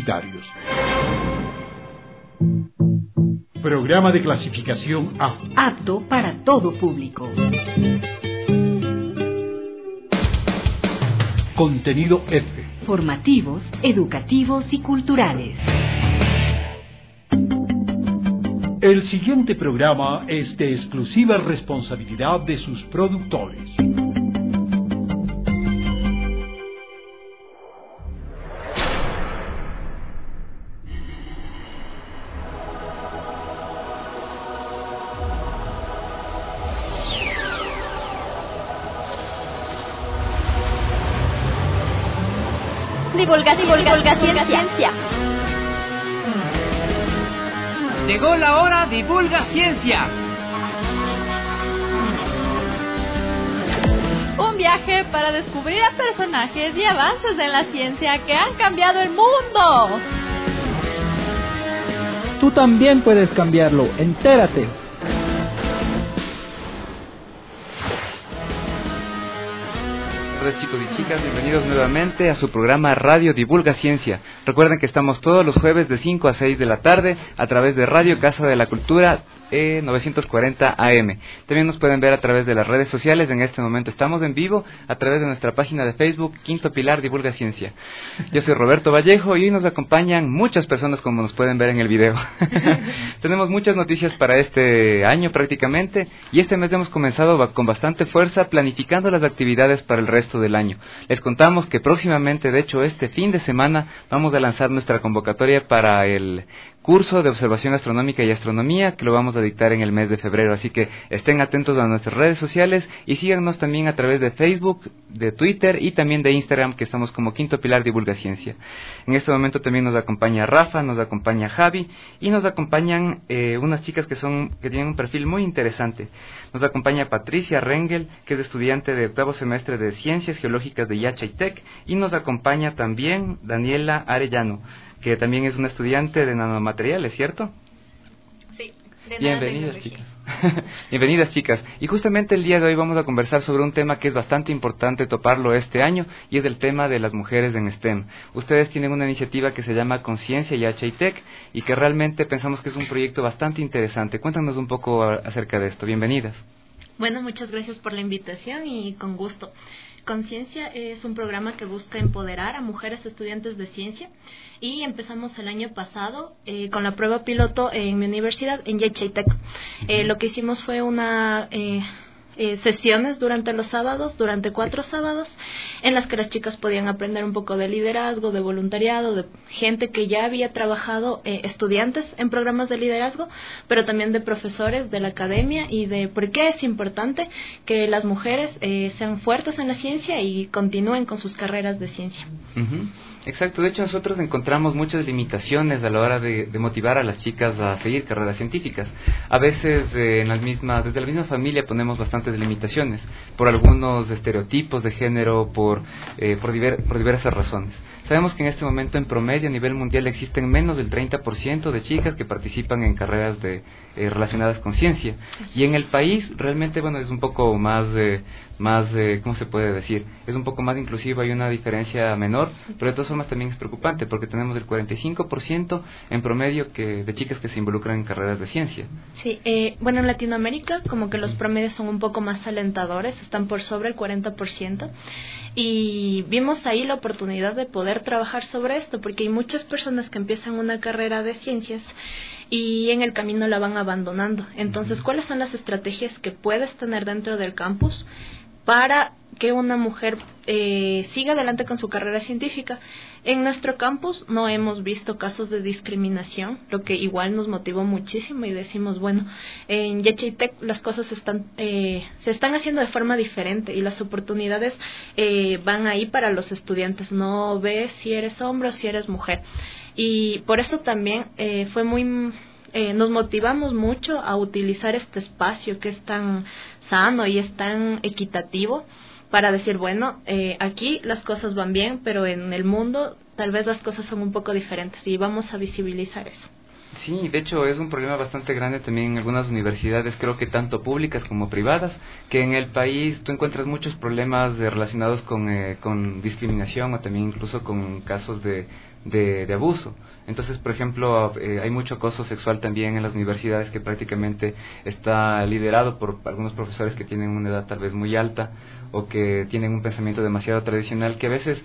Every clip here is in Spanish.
universitarios. Programa de clasificación A. Apto para todo público. Contenido F. Formativos, educativos y culturales. El siguiente programa es de exclusiva responsabilidad de sus productores. Divulgación ciencia. Llegó la hora, divulga ciencia. Un viaje para descubrir a personajes y avances de la ciencia que han cambiado el mundo. Tú también puedes cambiarlo, entérate. Buenas tardes, chicos y chicas, bienvenidos nuevamente a su programa Radio Divulga Ciencia. Recuerden que estamos todos los jueves de 5 a 6 de la tarde a través de Radio Casa de la Cultura 940 AM. También nos pueden ver a través de las redes sociales. En este momento estamos en vivo a través de nuestra página de Facebook Quinto Pilar Divulga Ciencia. Yo soy Roberto Vallejo y hoy nos acompañan muchas personas, como nos pueden ver en el video. Tenemos muchas noticias para este año prácticamente, y este mes hemos comenzado con bastante fuerza planificando las actividades para el resto del año. Les contamos que próximamente, de hecho este fin de semana, vamos a lanzar nuestra convocatoria para el curso de observación astronómica y astronomía, que lo vamos a dictar en el mes de febrero, así que estén atentos a nuestras redes sociales y síganos también a través de Facebook, de Twitter y también de Instagram, que estamos como Quinto Pilar Divulga Ciencia. En este momento también nos acompaña Rafa, nos acompaña Javi y nos acompañan unas chicas que tienen un perfil muy interesante. Nos acompaña Patricia Rengel, que es estudiante de octavo semestre de Ciencias Geológicas de Yachaytec, y nos acompaña también Daniela Arellano, que también es una estudiante de nanomateriales, ¿cierto? Sí, bienvenidas, chicas. Bienvenidas, chicas. Y justamente el día de hoy vamos a conversar sobre un tema que es bastante importante toparlo este año, y es el tema de las mujeres en STEM. Ustedes tienen una iniciativa que se llama Conciencia Yachaytec y que realmente pensamos que es un proyecto bastante interesante. Cuéntanos un poco acerca de esto. Bienvenidas. Bueno, muchas gracias por la invitación y con gusto. Conciencia es un programa que busca empoderar a mujeres estudiantes de ciencia, y empezamos el año pasado con la prueba piloto en mi universidad, en Yachaytec. Lo que hicimos fue una sesiones durante los sábados, durante 4 sábados, en las que las chicas podían aprender un poco de liderazgo, de voluntariado, de gente que ya había trabajado, estudiantes en programas de liderazgo, pero también de profesores de la academia, y de por qué es importante que las mujeres sean fuertes en la ciencia y continúen con sus carreras de ciencia. Exacto, de hecho nosotros encontramos muchas limitaciones a la hora de motivar a las chicas a seguir carreras científicas. A veces desde la misma familia ponemos bastantes limitaciones, por algunos estereotipos de género, por diversas razones. Sabemos que en este momento en promedio a nivel mundial existen menos del 30% de chicas que participan en carreras relacionadas con ciencia, y en el país realmente es un poco más ¿cómo se puede decir? Es un poco más inclusivo, hay una diferencia menor, pero de todas formas también es preocupante porque tenemos el 45% en promedio de chicas que se involucran en carreras de ciencia. Sí, en Latinoamérica como que los promedios son un poco más alentadores, están por sobre el 40%, y vimos ahí la oportunidad de poder trabajar sobre esto, porque hay muchas personas que empiezan una carrera de ciencias y en el camino la van abandonando. Entonces, ¿cuáles son las estrategias que puedes tener dentro del campus para que una mujer siga adelante con su carrera científica? En nuestro campus no hemos visto casos de discriminación, lo que igual nos motivó muchísimo, y decimos, en Yachaytec las cosas se están haciendo de forma diferente, y las oportunidades van ahí para los estudiantes. No ves si eres hombre o si eres mujer, y por eso también nos motivamos mucho a utilizar este espacio que es tan sano y es tan equitativo, para decir, aquí las cosas van bien, pero en el mundo tal vez las cosas son un poco diferentes, y vamos a visibilizar eso. Sí, de hecho es un problema bastante grande también en algunas universidades, creo que tanto públicas como privadas, que en el país tú encuentras muchos problemas relacionados con discriminación o también incluso con casos de abuso. Entonces, por ejemplo, hay mucho acoso sexual también en las universidades que prácticamente está liderado por algunos profesores que tienen una edad tal vez muy alta o que tienen un pensamiento demasiado tradicional que a veces,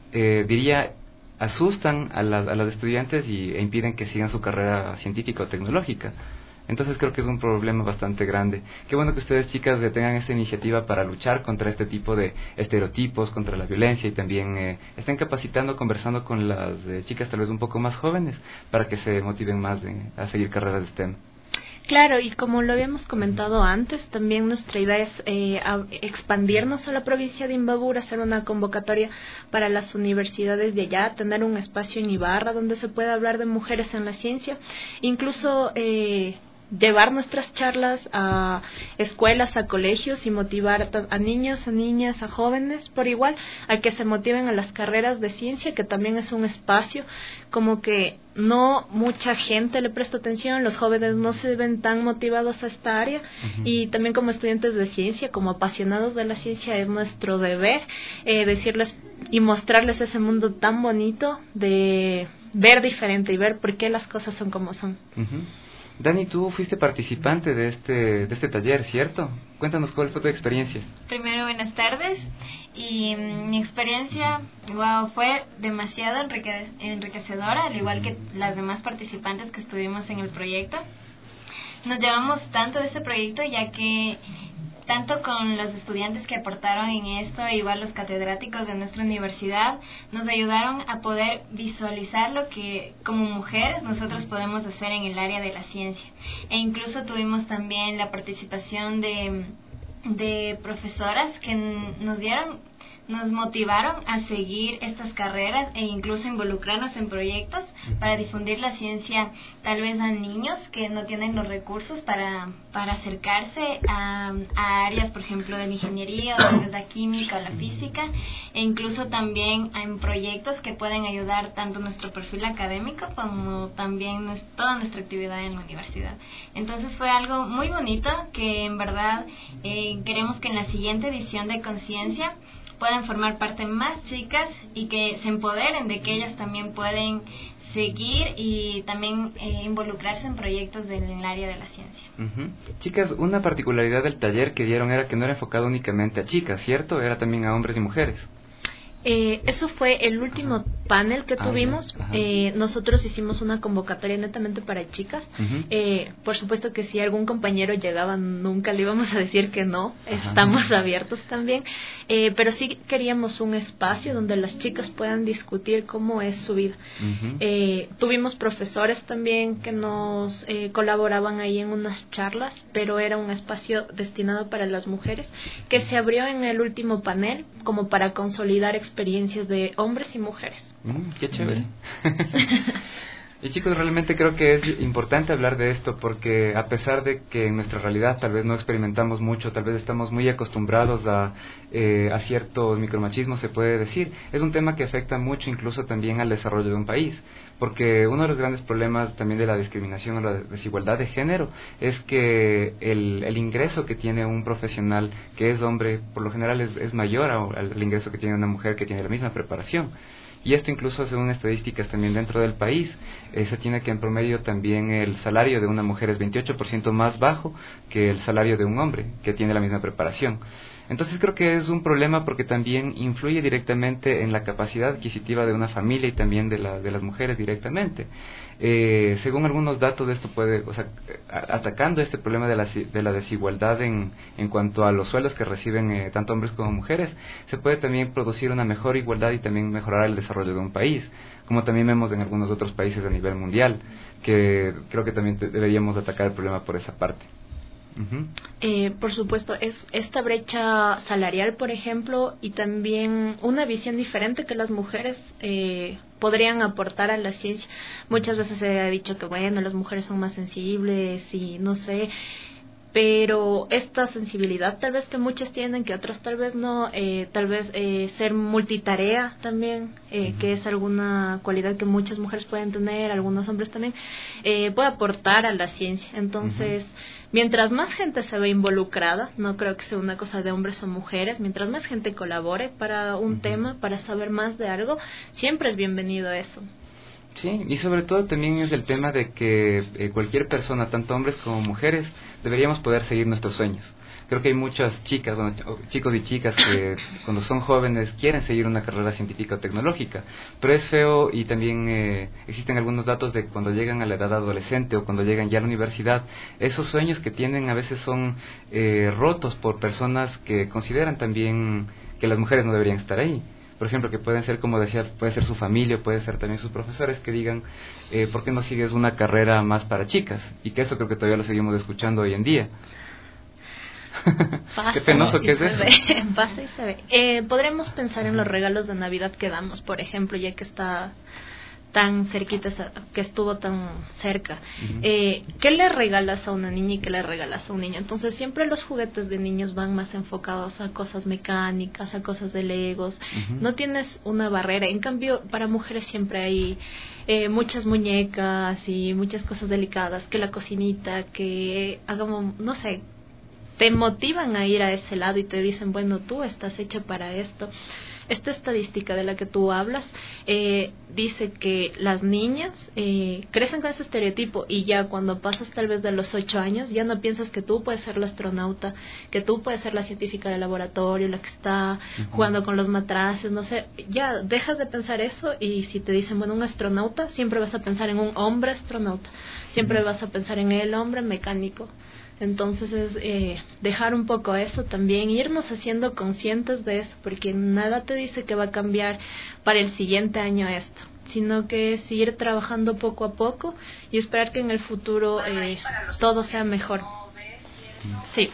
asustan a las estudiantes e impiden que sigan su carrera científica o tecnológica. Entonces creo que es un problema bastante grande. Qué bueno que ustedes, chicas, tengan esta iniciativa para luchar contra este tipo de estereotipos, contra la violencia, y también estén capacitando, conversando con las chicas tal vez un poco más jóvenes para que se motiven más a seguir carreras de STEM. Claro, y como lo habíamos comentado antes, también nuestra idea es expandirnos a la provincia de Imbabura, hacer una convocatoria para las universidades de allá, tener un espacio en Ibarra donde se pueda hablar de mujeres en la ciencia, incluso llevar nuestras charlas a escuelas, a colegios y motivar a niños, a niñas, a jóvenes por igual, a que se motiven a las carreras de ciencia, que también es un espacio como que no mucha gente le presta atención, los jóvenes no se ven tan motivados a esta área. Uh-huh. Y también como estudiantes de ciencia, como apasionados de la ciencia, es nuestro deber decirles y mostrarles ese mundo tan bonito de ver diferente y ver por qué las cosas son como son. Uh-huh. Dani, tú fuiste participante de este taller, ¿cierto? Cuéntanos cuál fue tu experiencia. Primero, buenas tardes. Y mi experiencia, fue demasiado enriquecedora, al igual que las demás participantes que estuvimos en el proyecto. Nos llevamos tanto de ese proyecto, ya que tanto con los estudiantes que aportaron en esto, igual los catedráticos de nuestra universidad, nos ayudaron a poder visualizar lo que como mujeres nosotros podemos hacer en el área de la ciencia. E incluso tuvimos también la participación de profesoras que nos motivaron a seguir estas carreras e incluso involucrarnos en proyectos para difundir la ciencia tal vez a niños que no tienen los recursos para acercarse a áreas, por ejemplo, de la ingeniería o de la química o la física, e incluso también en proyectos que pueden ayudar tanto nuestro perfil académico como también toda nuestra actividad en la universidad. Entonces fue algo muy bonito que en verdad queremos que en la siguiente edición de Conciencia puedan formar parte más chicas y que se empoderen de que ellas también pueden seguir y también involucrarse en proyectos del área de la ciencia. Uh-huh. Chicas, una particularidad del taller que dieron era que no era enfocado únicamente a chicas, ¿cierto? Era también a hombres y mujeres. Eso fue el último panel que tuvimos. Nosotros hicimos una convocatoria netamente para chicas. Uh-huh. Por supuesto que si algún compañero llegaba, nunca le íbamos a decir que no. Estamos abiertos también. Pero sí queríamos un espacio donde las chicas puedan discutir cómo es su vida. Uh-huh. Tuvimos profesores también que nos colaboraban ahí en unas charlas, pero era un espacio destinado para las mujeres que se abrió en el último panel como para consolidar experiencias de hombres y mujeres. Qué chévere. Y chicos, realmente creo que es importante hablar de esto porque a pesar de que en nuestra realidad tal vez no experimentamos mucho, tal vez estamos muy acostumbrados a ciertos micromachismos, se puede decir, es un tema que afecta mucho incluso también al desarrollo de un país, porque uno de los grandes problemas también de la discriminación o la desigualdad de género es que el ingreso que tiene un profesional que es hombre, por lo general es mayor al ingreso que tiene una mujer que tiene la misma preparación. Y esto incluso según estadísticas también dentro del país, se tiene que en promedio también el salario de una mujer es 28% más bajo que el salario de un hombre que tiene la misma preparación. Entonces creo que es un problema porque también influye directamente en la capacidad adquisitiva de una familia y también de las mujeres directamente. Según algunos datos de esto atacando este problema de la desigualdad en cuanto a los sueldos que reciben tanto hombres como mujeres, se puede también producir una mejor igualdad y también mejorar el desarrollo de un país, como también vemos en algunos otros países a nivel mundial, que creo que también deberíamos atacar el problema por esa parte. Uh-huh. Por supuesto, es esta brecha salarial, por ejemplo, y también una visión diferente que las mujeres podrían aportar a la ciencia. Muchas veces se ha dicho que, bueno, las mujeres son más sensibles y no sé. pero esta sensibilidad tal vez que muchas tienen, que otras tal vez no, tal vez ser multitarea también, que es alguna cualidad que muchas mujeres pueden tener, algunos hombres también, puede aportar a la ciencia. Entonces, mientras más gente se ve involucrada, no creo que sea una cosa de hombres o mujeres, mientras más gente colabore para un tema, para saber más de algo, siempre es bienvenido eso. Sí, y sobre todo también es el tema de que cualquier persona, tanto hombres como mujeres, deberíamos poder seguir nuestros sueños. Creo que hay muchas chicas, bueno, chicos y chicas que cuando son jóvenes quieren seguir una carrera científica o tecnológica, pero es feo y también existen algunos datos de cuando llegan a la edad adolescente o cuando llegan ya a la universidad, esos sueños que tienen a veces son rotos por personas que consideran también que las mujeres no deberían estar ahí. Por ejemplo, que pueden ser, como decía, puede ser su familia, puede ser también sus profesores que digan, ¿por qué no sigues una carrera más para chicas? Y que eso creo que todavía lo seguimos escuchando hoy en día. Qué penoso que es eso. Pasa y se ve. Podremos pensar en los regalos de Navidad que damos, por ejemplo, ya que está tan cerquita, que estuvo tan cerca. ¿Qué le regalas a una niña y qué le regalas a un niño? Entonces siempre los juguetes de niños van más enfocados a cosas mecánicas, a cosas de legos. No tienes una barrera. En cambio, para mujeres siempre hay muchas muñecas y muchas cosas delicadas, que la cocinita, que hagamos, no sé, te motivan a ir a ese lado y te dicen, bueno, tú estás hecha para esto. Esta estadística de la que tú hablas dice que las niñas crecen con ese estereotipo y ya cuando pasas tal vez de los 8 años ya no piensas que tú puedes ser la astronauta, que tú puedes ser la científica de laboratorio, la que está jugando con los matraces, no sé, ya dejas de pensar eso y si te dicen, bueno, un astronauta, siempre vas a pensar en un hombre astronauta, siempre vas a pensar en el hombre mecánico. Entonces es dejar un poco eso también, irnos haciendo conscientes de eso, porque nada te dice que va a cambiar para el siguiente año esto, sino que es ir trabajando poco a poco y esperar que en el futuro todo sea mejor. Sí.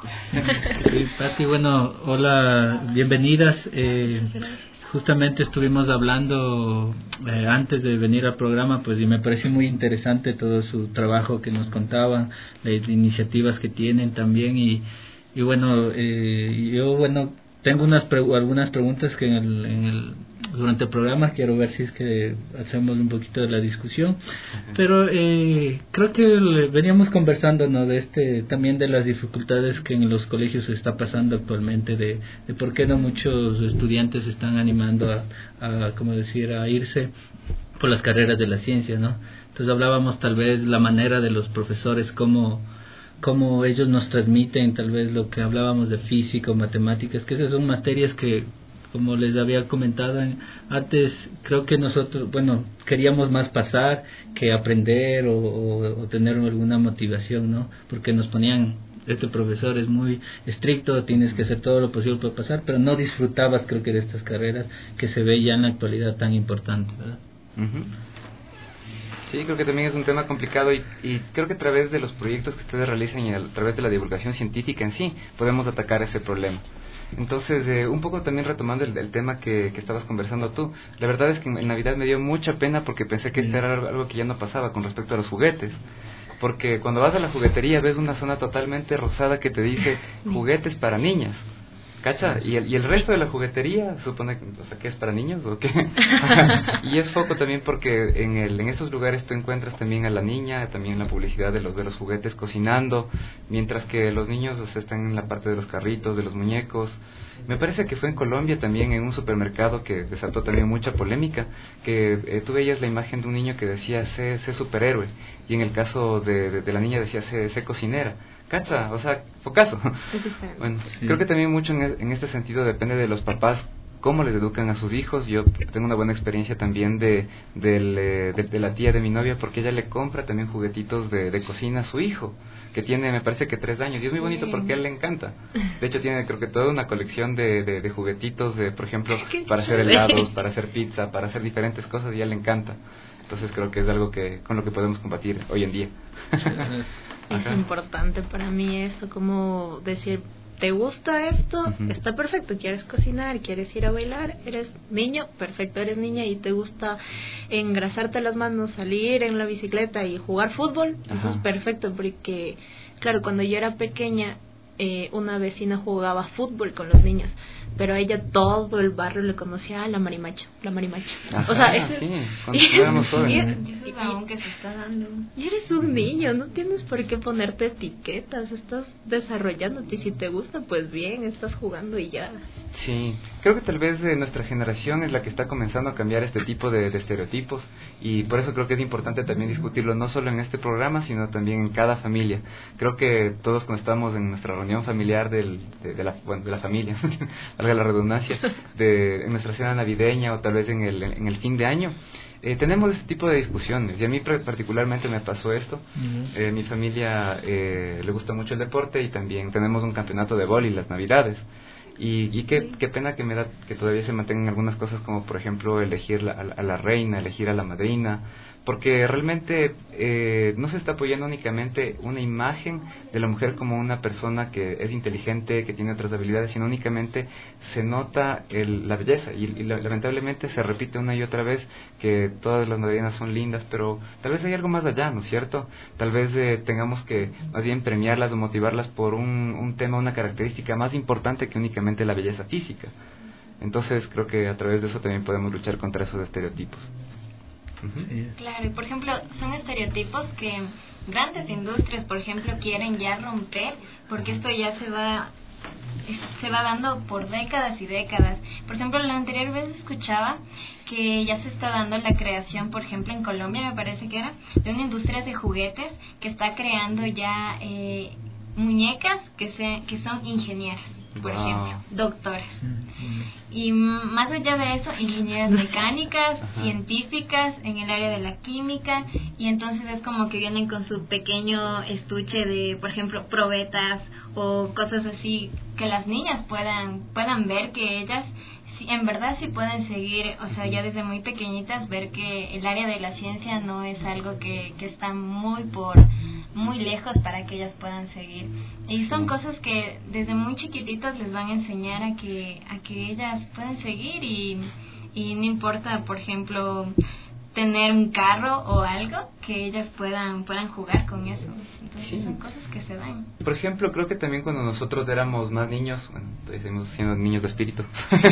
Pati, bueno, hola, bienvenidas. Justamente estuvimos hablando antes de venir al programa, pues, y me pareció muy interesante todo su trabajo que nos contaban, las iniciativas que tienen también, y bueno, yo, bueno, tengo algunas preguntas que durante el programa quiero ver si es que hacemos un poquito de la discusión, pero creo que veníamos conversando, ¿no?, de también de las dificultades que en los colegios se está pasando actualmente, de por qué no muchos estudiantes se están animando a como decir, a irse por las carreras de la ciencia, ¿no? Entonces hablábamos tal vez la manera de los profesores, cómo ellos nos transmiten tal vez lo que hablábamos de física o matemáticas, que esas son materias que, como les había comentado antes, creo que nosotros, bueno, queríamos más pasar que aprender o tener alguna motivación, ¿no? Porque nos ponían, este profesor es muy estricto, tienes que hacer todo lo posible para pasar, pero no disfrutabas, creo que, de estas carreras que se ve ya en la actualidad tan importante, ¿verdad? Sí, creo que también es un tema complicado y creo que a través de los proyectos que ustedes realizan y a través de la divulgación científica en sí, podemos atacar ese problema. Entonces, un poco también retomando el tema que estabas conversando tú, la verdad es que en Navidad me dio mucha pena porque pensé que era algo que ya no pasaba con respecto a los juguetes. Porque cuando vas a la juguetería ves una zona totalmente rosada que te dice juguetes para niñas. ¿Cacha? Y el resto de la juguetería supone, o sea, ¿que es para niños o qué? Y es foco también porque en estos lugares tú encuentras también a la niña, también la publicidad de los juguetes cocinando, mientras que los niños, o sea, están en la parte de los carritos, de los muñecos. Me parece que fue en Colombia también, en un supermercado que desató también mucha polémica, que tú veías la imagen de un niño que decía sé superhéroe, y en el caso de la niña decía sé cocinera. ¿Cacha? O sea, pocaso. Bueno, sí. Creo que también mucho en este sentido depende de los papás, cómo les educan a sus hijos. Yo tengo una buena experiencia también de la tía de mi novia, porque ella le compra también juguetitos de cocina a su hijo, que tiene, me parece que 3 años, y es muy bonito porque a él le encanta. De hecho tiene, creo que toda una colección de juguetitos, por ejemplo, para hacer helados, para hacer pizza, para hacer diferentes cosas, y a él le encanta. Entonces creo que es algo con lo que podemos combatir hoy en día. Es importante para mí eso, como decir, ¿te gusta esto? Uh-huh. Está perfecto. ¿Quieres cocinar? ¿Quieres ir a bailar? ¿Eres niño? Perfecto, eres niña y te gusta engrasarte las manos, salir en la bicicleta y jugar fútbol. Ajá. Entonces, perfecto, porque, claro, cuando yo era pequeña, una vecina jugaba fútbol con los niños, pero a ella todo el barrio le conocía la marimacha. Ajá, o sea, ese sí, cuando éramos jóvenes. Y eso es aún que se está dando. Y eres un niño, no tienes por qué ponerte etiquetas, estás desarrollándote y si te gusta, pues bien, estás jugando y ya. Sí, creo que tal vez nuestra generación es la que está comenzando a cambiar este tipo de estereotipos y por eso creo que es importante también discutirlo no solo en este programa, sino también en cada familia. Creo que todos cuando estamos en nuestra reunión familiar de la familia, valga la redundancia, en nuestra cena navideña o tal vez en el fin de año, tenemos este tipo de discusiones y a mí particularmente me pasó esto. Uh-huh. Mi familia le gusta mucho el deporte y también tenemos un campeonato de vóley las navidades y qué pena que me da que todavía se mantengan algunas cosas como por ejemplo elegir a la reina, elegir a la madrina, porque realmente no se está apoyando únicamente una imagen de la mujer como una persona que es inteligente, que tiene otras habilidades, sino únicamente se nota la belleza y lamentablemente se repite una y otra vez que todas las madrinas son lindas, pero tal vez hay algo más allá, ¿no es cierto? Tal vez tengamos que más bien premiarlas o motivarlas por un tema, una característica más importante que únicamente la belleza física. Entonces creo que a través de eso también podemos luchar contra esos estereotipos. Uh-huh. Claro, y por ejemplo, son estereotipos que grandes industrias, por ejemplo, quieren ya romper, porque esto ya se va dando por décadas y décadas. Por ejemplo, la anterior vez escuchaba que ya se está dando la creación, por ejemplo, en Colombia, me parece que era, de una industria de juguetes que está creando ya muñecas que son ingenieras, por ejemplo, doctoras. Y más allá de eso, ingenieras mecánicas, científicas en el área de la química, y entonces es como que vienen con su pequeño estuche de, por ejemplo, probetas o cosas así, que las niñas puedan ver que ellas en verdad sí pueden seguir, o sea, ya desde muy pequeñitas ver que el área de la ciencia no es algo que está muy lejos para que ellas puedan seguir. Y son cosas que desde muy chiquititas les van a enseñar a que ellas pueden seguir y no importa, por ejemplo, tener un carro o algo, que ellas puedan jugar con eso. Entonces son cosas que se dan. Por ejemplo, creo que también cuando nosotros éramos más niños, bueno, todavía seguimos siendo niños de espíritu,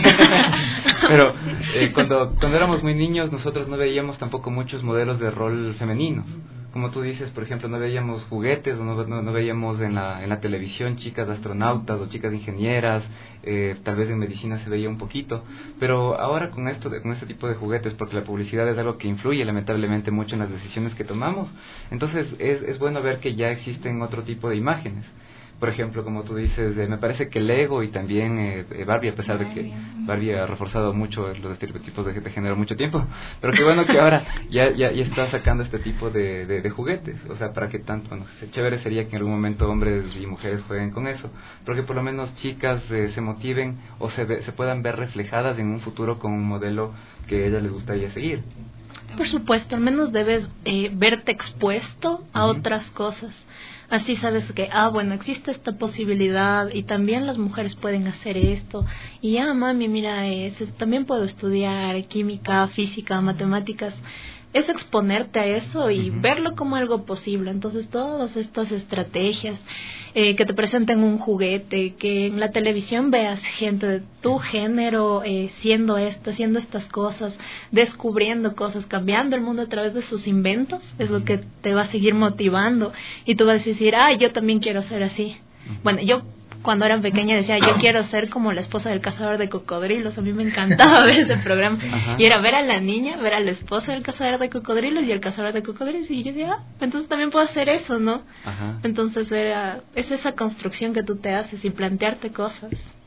pero cuando éramos muy niños nosotros no veíamos tampoco muchos modelos de rol femeninos. Como tú dices, por ejemplo, no veíamos juguetes o no veíamos en la televisión chicas astronautas o chicas ingenieras, tal vez en medicina se veía un poquito, pero ahora con este tipo de juguetes, porque la publicidad es algo que influye lamentablemente mucho en las decisiones que tomamos, entonces es bueno ver que ya existen otro tipo de imágenes. Por ejemplo, como tú dices, me parece que Lego y también Barbie, a pesar de que Barbie ha reforzado mucho los estereotipos de género mucho tiempo, pero qué bueno que ahora ya está sacando este tipo de juguetes, o sea, para que tanto, bueno, chévere sería que en algún momento hombres y mujeres jueguen con eso, pero que por lo menos chicas se motiven o se puedan ver reflejadas en un futuro con un modelo que a ellas les gustaría seguir. Por supuesto, al menos debes verte expuesto a otras cosas. Así sabes que, bueno, existe esta posibilidad y también las mujeres pueden hacer esto. Y mami, mira, también puedo estudiar química, física, matemáticas. Es exponerte a eso y verlo como algo posible. Entonces, todas estas estrategias, que te presenten un juguete, que en la televisión veas gente de tu género siendo esto, haciendo estas cosas, descubriendo cosas, cambiando el mundo a través de sus inventos, es lo que te va a seguir motivando. Y tú vas a decir, yo también quiero ser así. Bueno, yo cuando era pequeña decía, yo quiero ser como la esposa del cazador de cocodrilos. A mí me encantaba ver ese programa. Y era ver a la niña, ver a la esposa del cazador de cocodrilos y el cazador de cocodrilos. Y yo decía, entonces también puedo hacer eso, ¿no? Entonces es esa construcción que tú te haces y plantearte cosas.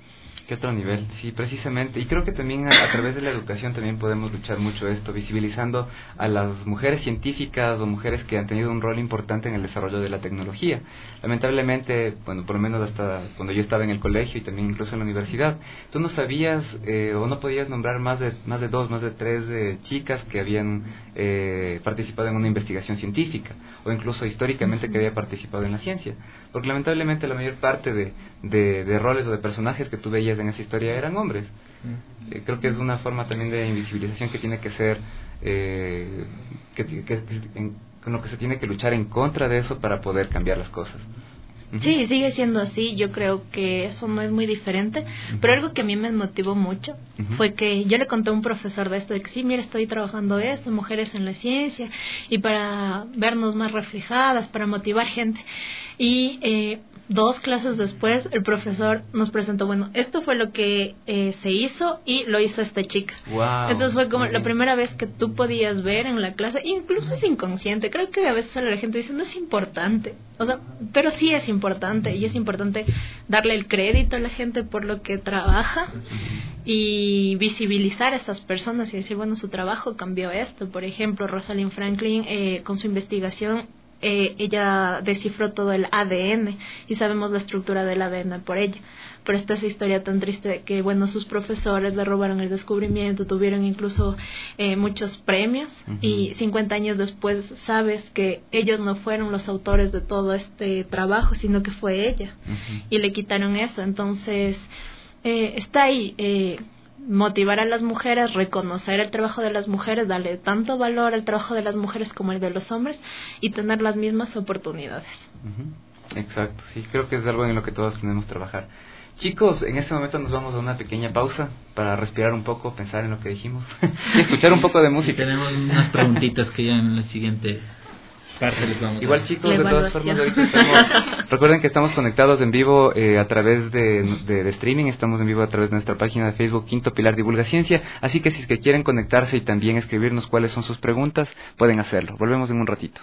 ¿Qué otro nivel? Sí, precisamente. Y creo que también a través de la educación también podemos luchar mucho esto, visibilizando a las mujeres científicas o mujeres que han tenido un rol importante en el desarrollo de la tecnología. Lamentablemente, bueno, por lo menos hasta cuando yo estaba en el colegio y también incluso en la universidad, tú no sabías o no podías nombrar más de 2, más de 3 chicas que habían participado en una investigación científica o incluso históricamente que había participado en la ciencia. Porque lamentablemente la mayor parte de roles o de personajes que tú veías en esa historia eran hombres. Creo que es una forma también de invisibilización que tiene que ser con lo que se tiene que luchar en contra de eso para poder cambiar las cosas. Sí, sigue siendo así. Yo creo que eso no es muy diferente, pero algo que a mí me motivó mucho fue que yo le conté a un profesor de esto, de que sí, mira, estoy trabajando esto, mujeres en la ciencia, y para vernos más reflejadas, para motivar gente. Y 2 clases después el profesor nos presentó, bueno, esto fue lo que se hizo y lo hizo esta chica. Wow. Entonces fue como la primera vez que tú podías ver en la clase, incluso es inconsciente, creo que a veces la gente dice no es importante, o sea, pero sí es importante, y es importante darle el crédito a la gente por lo que trabaja y visibilizar a esas personas y decir, bueno, su trabajo cambió esto. Por ejemplo, Rosalind Franklin con su investigación, ella descifró todo el ADN y sabemos la estructura del ADN por ella. Pero está esa historia tan triste de que, bueno, sus profesores le robaron el descubrimiento, tuvieron incluso muchos premios, y 50 años después sabes que ellos no fueron los autores de todo este trabajo, sino que fue ella, y le quitaron eso. Entonces está ahí, motivar a las mujeres, reconocer el trabajo de las mujeres, darle tanto valor al trabajo de las mujeres como el de los hombres, y tener las mismas oportunidades. Exacto, sí, creo que es algo en lo que todos tenemos que trabajar. Chicos, en este momento nos vamos a una pequeña pausa para respirar un poco, pensar en lo que dijimos y escuchar un poco de música. Tenemos unas preguntitas que ya en la siguiente parte les vamos a Igual, chicos, de todas formas, ahorita recuerden que estamos conectados en vivo a través de streaming. Estamos en vivo a través de nuestra página de Facebook Quinto Pilar Divulga Ciencia, así que si es que quieren conectarse y también escribirnos cuáles son sus preguntas, pueden hacerlo. Volvemos en un ratito.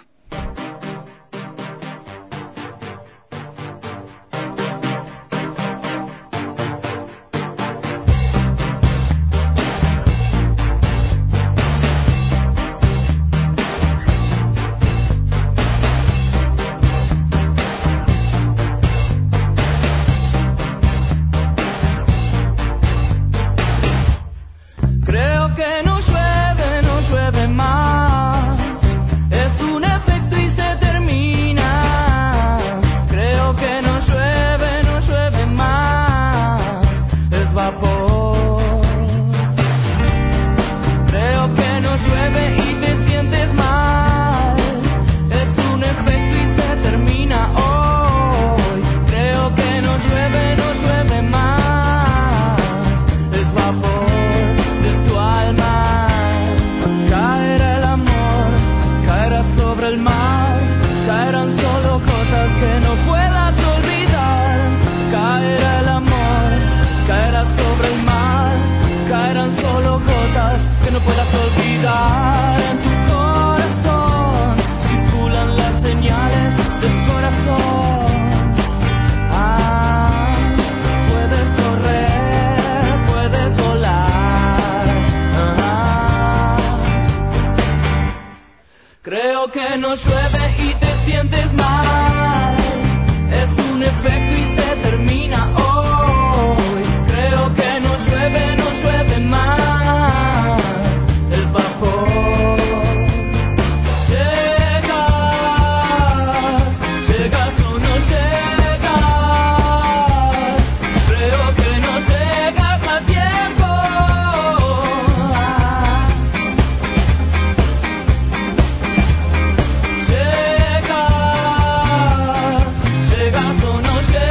Llegas o no llegas.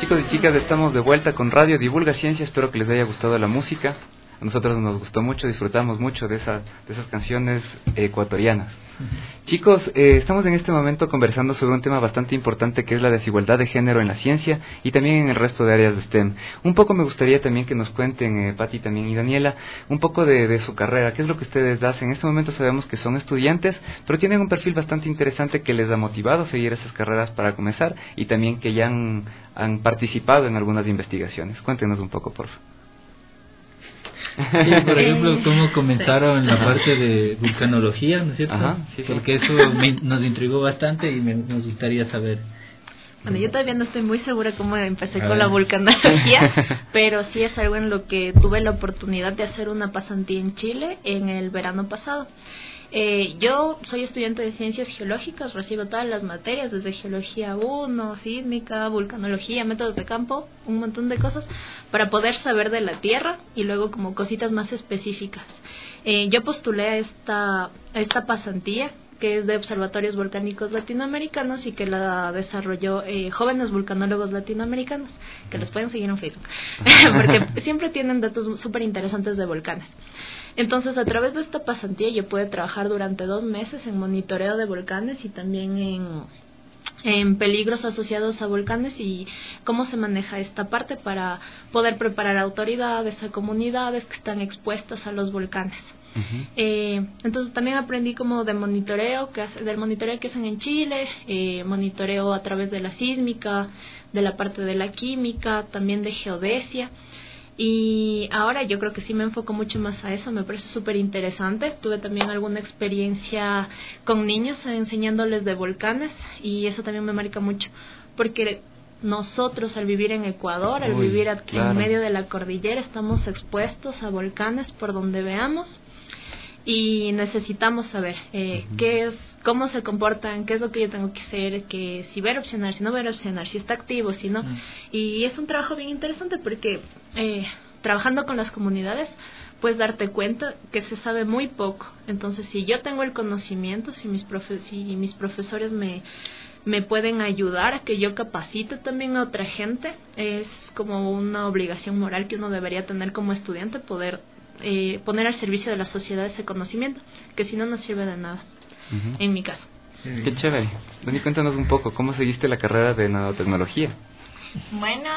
Chicos y chicas, estamos de vuelta con Radio Divulga Ciencia. Espero que les haya gustado la música. A nosotros nos gustó mucho, disfrutamos mucho de esas canciones ecuatorianas. Chicos, estamos en este momento conversando sobre un tema bastante importante, que es la desigualdad de género en la ciencia y también en el resto de áreas de STEM. Un poco me gustaría también que nos cuenten, Pati también y Daniela, un poco de su carrera. ¿Qué es lo que ustedes hacen? En este momento sabemos que son estudiantes, pero tienen un perfil bastante interesante que les ha motivado a seguir esas carreras para comenzar, y también que ya han participado en algunas investigaciones. Cuéntenos un poco, por favor. Sí, por ejemplo, cómo comenzaron la parte de vulcanología, ¿no es cierto? Ajá, sí. Porque eso nos intrigó bastante y nos gustaría saber. Bueno, yo todavía no estoy muy segura cómo empecé con la vulcanología, pero sí es algo en lo que tuve la oportunidad de hacer una pasantía en Chile en el verano pasado. Yo soy estudiante de ciencias geológicas, recibo todas las materias, desde geología 1, sísmica, vulcanología, métodos de campo, un montón de cosas, para poder saber de la Tierra y luego como cositas más específicas. Yo postulé a esta pasantía, que es de Observatorios Volcánicos Latinoamericanos y que la desarrolló Jóvenes Vulcanólogos Latinoamericanos, que los pueden seguir en Facebook, porque siempre tienen datos súper interesantes de volcanes. Entonces, a través de esta pasantía yo pude trabajar durante 2 meses en monitoreo de volcanes y también en peligros asociados a volcanes y cómo se maneja esta parte para poder preparar a autoridades, a comunidades que están expuestas a los volcanes. Entonces también aprendí como del monitoreo que hacen en Chile, monitoreo a través de la sísmica, de la parte de la química, también de geodesia. Y ahora yo creo que sí me enfoco mucho más a eso, me parece súper interesante. Tuve también alguna experiencia con niños enseñándoles de volcanes y eso también me marca mucho, porque nosotros al vivir en Ecuador, al vivir aquí en medio de la cordillera, estamos expuestos a volcanes por donde veamos y necesitamos saber cómo se comportan, qué es lo que yo tengo que hacer, que si va a erupcionar, si no va a erupcionar, si está activo, si no. Y es un trabajo bien interesante porque trabajando con las comunidades puedes darte cuenta que se sabe muy poco. Entonces, si yo tengo el conocimiento, si mis profesores me pueden ayudar a que yo capacite también a otra gente, es como una obligación moral que uno debería tener como estudiante, poder poner al servicio de la sociedad ese conocimiento, que si no, no sirve de nada, en mi caso. Qué chévere. Dani, cuéntanos un poco, ¿cómo seguiste la carrera de nanotecnología? Bueno,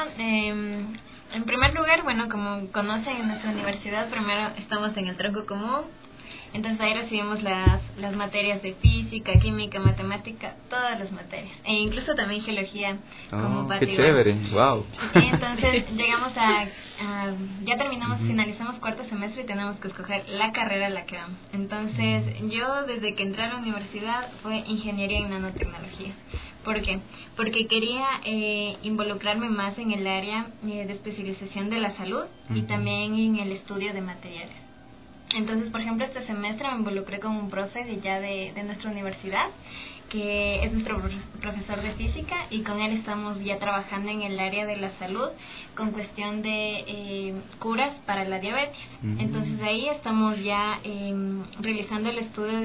en primer lugar, bueno, como conocen en nuestra universidad, primero estamos en el tronco común. Entonces ahí recibimos las materias de física, química, matemática, todas las materias. E incluso también geología como parte. ¡Qué chévere! ¡Wow! Sí, entonces llegamos ya terminamos, finalizamos cuarto semestre y tenemos que escoger la carrera a la que vamos. Entonces yo desde que entré a la universidad fue ingeniería en nanotecnología. ¿Por qué? Porque quería involucrarme más en el área de especialización de la salud y también en el estudio de materiales. Entonces, por ejemplo, este semestre me involucré con un profe de nuestra universidad, que es nuestro profesor de física, y con él estamos ya trabajando en el área de la salud con cuestión de curas para la diabetes. Entonces ahí estamos ya realizando el estudio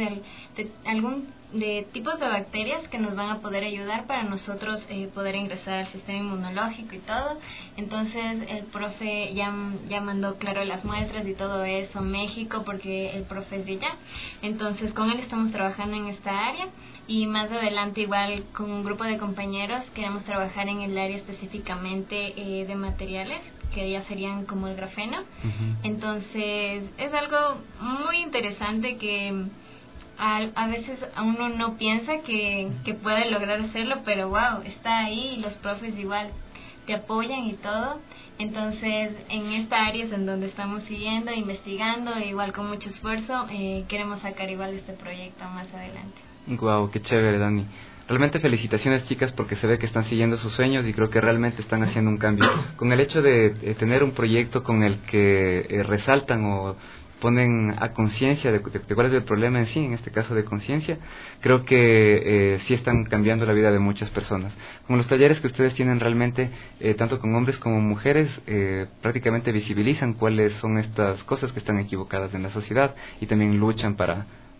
de tipos de bacterias que nos van a poder ayudar para nosotros poder ingresar al sistema inmunológico y todo. Entonces el profe ya mandó, claro, las muestras y todo eso a México, porque el profe es de allá. Entonces con él estamos trabajando en esta área, y más adelante igual con un grupo de compañeros queremos trabajar en el área específicamente de materiales, que ya serían como el grafeno. Entonces es algo muy interesante que a veces uno no piensa que puede lograr hacerlo, pero wow, está ahí y los profes igual te apoyan y todo. Entonces en esta área es en donde estamos siguiendo, investigando, igual con mucho esfuerzo queremos sacar igual este proyecto más adelante. Wow, qué chévere, Dani. Realmente felicitaciones, chicas, porque se ve que están siguiendo sus sueños y creo que realmente están haciendo un cambio. Con el hecho de tener un proyecto con el que resaltan o ponen a conciencia de cuál es el problema en sí, en este caso de conciencia, creo que sí están cambiando la vida de muchas personas. Como los talleres que ustedes tienen realmente, tanto con hombres como mujeres, prácticamente visibilizan cuáles son estas cosas que están equivocadas en la sociedad y también luchan para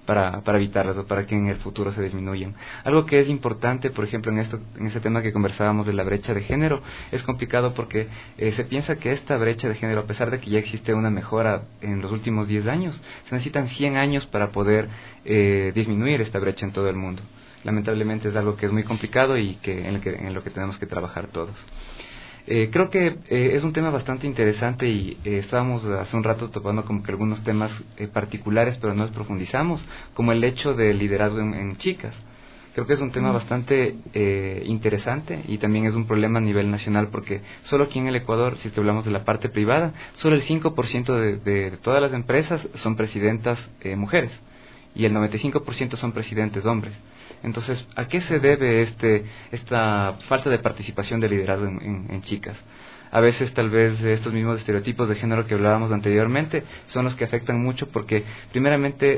para evitarlas o para que en el futuro se disminuyan. Algo que es importante, por ejemplo, en ese tema que conversábamos de la brecha de género, es complicado porque se piensa que esta brecha de género, a pesar de que ya existe una mejora en los últimos 10 años, se necesitan 100 años para poder disminuir esta brecha en todo el mundo. Lamentablemente es algo que es muy complicado y en lo que tenemos que trabajar todos. Creo que es un tema bastante interesante y estábamos hace un rato topando como que algunos temas particulares, pero no los profundizamos, como el hecho del liderazgo en chicas. Creo que es un tema bastante interesante y también es un problema a nivel nacional porque solo aquí en el Ecuador, si te hablamos de la parte privada, solo el 5% de todas las empresas son presidentas mujeres y el 95% son presidentes hombres. Entonces, ¿a qué se debe esta falta de participación de liderazgo en chicas? A veces tal vez estos mismos estereotipos de género que hablábamos anteriormente son los que afectan mucho porque primeramente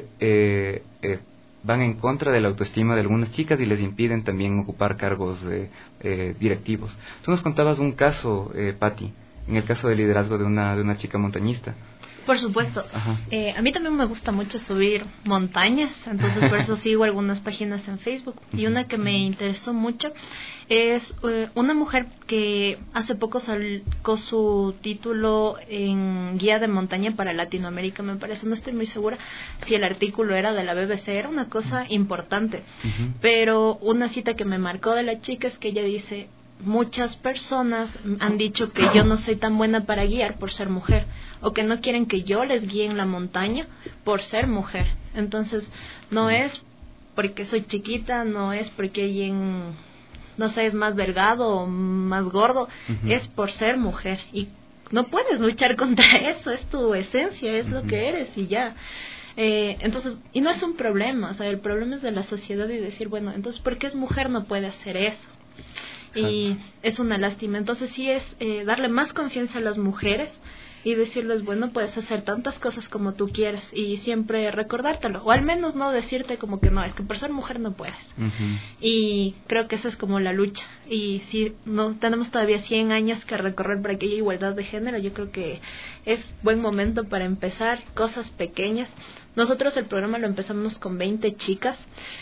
van en contra de la autoestima de algunas chicas y les impiden también ocupar cargos directivos. Tú nos contabas un caso, Patti, en el caso de liderazgo de una chica montañista. Por supuesto. A mí también me gusta mucho subir montañas, entonces por eso sigo algunas páginas en Facebook. Y una que me interesó mucho es una mujer que hace poco sacó su título en guía de montaña para Latinoamérica, me parece. No estoy muy segura si el artículo era de la BBC, era una cosa importante. Pero una cita que me marcó de la chica es que ella dice: muchas personas han dicho que yo no soy tan buena para guiar por ser mujer, o que no quieren que yo les guíe en la montaña por ser mujer. Entonces, no es porque soy chiquita, no es porque alguien, no sé, es más delgado o más gordo, es por ser mujer. Y no puedes luchar contra eso, es tu esencia, es lo que eres y ya. Entonces, y no es un problema, o sea, el problema es de la sociedad y decir, bueno, entonces, ¿por qué es mujer no puede hacer eso? Y es una lástima. Entonces sí es darle más confianza a las mujeres y decirles, bueno, puedes hacer tantas cosas como tú quieres y siempre recordártelo, o al menos no decirte como que no, es que por ser mujer no puedes. Y creo que esa es como la lucha. Y si no tenemos todavía 100 años que recorrer para que haya igualdad de género, yo creo que es buen momento para empezar cosas pequeñas. Nosotros el programa lo empezamos con 20 chicas.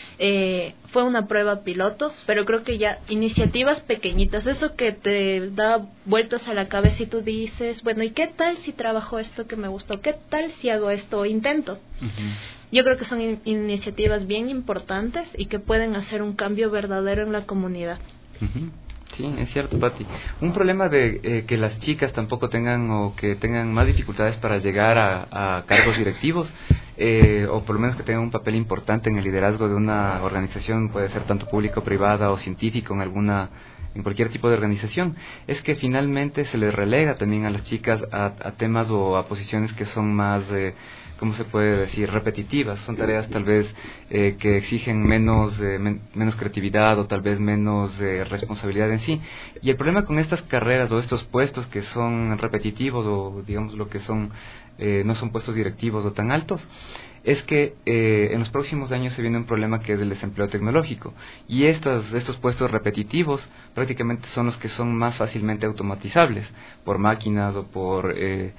Fue una prueba piloto, pero creo que ya iniciativas pequeñitas, eso que te da vueltas a la cabeza y tú dices, bueno, ¿y qué tal si trabajo esto que me gustó? ¿Qué tal si hago esto o intento? Yo creo que son iniciativas bien importantes y que pueden hacer un cambio verdadero en la comunidad. Sí, es cierto, Patti. Un problema de que las chicas tampoco tengan o que tengan más dificultades para llegar a cargos directivos, o por lo menos que tengan un papel importante en el liderazgo de una organización, puede ser tanto público, privada o científico, en cualquier tipo de organización, es que finalmente se les relega también a las chicas a temas o a posiciones que son más, ¿cómo se puede decir?, repetitivas. Son tareas tal vez que exigen menos creatividad o tal vez menos responsabilidad en sí. Y el problema con estas carreras o estos puestos que son repetitivos o digamos lo que son no son puestos directivos o tan altos, es que en los próximos años se viene un problema que es el desempleo tecnológico, y estos puestos repetitivos prácticamente son los que son más fácilmente automatizables por máquinas o por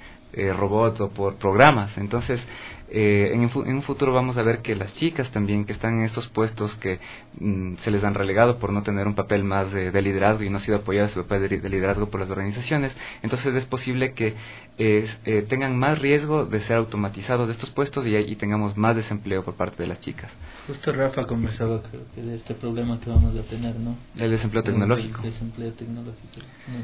robots o por programas. Entonces en un futuro vamos a ver que las chicas también que están en estos puestos que se les han relegado por no tener un papel más de liderazgo y no ha sido apoyado su papel de liderazgo por las organizaciones, entonces es posible que tengan más riesgo de ser automatizados de estos puestos y tengamos más desempleo por parte de las chicas. Justo Rafa conversaba creo que de este problema que vamos a tener, ¿no? El desempleo tecnológico. El desempleo tecnológico.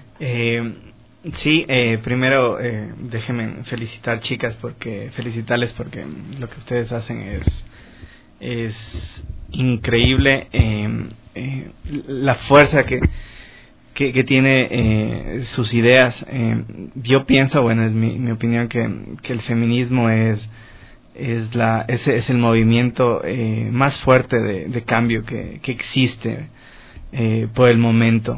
Sí, primero déjenme felicitarles porque lo que ustedes hacen es increíble, la fuerza que tiene sus ideas. Yo pienso, bueno, es mi opinión, que el feminismo es el movimiento más fuerte de cambio que existe por el momento.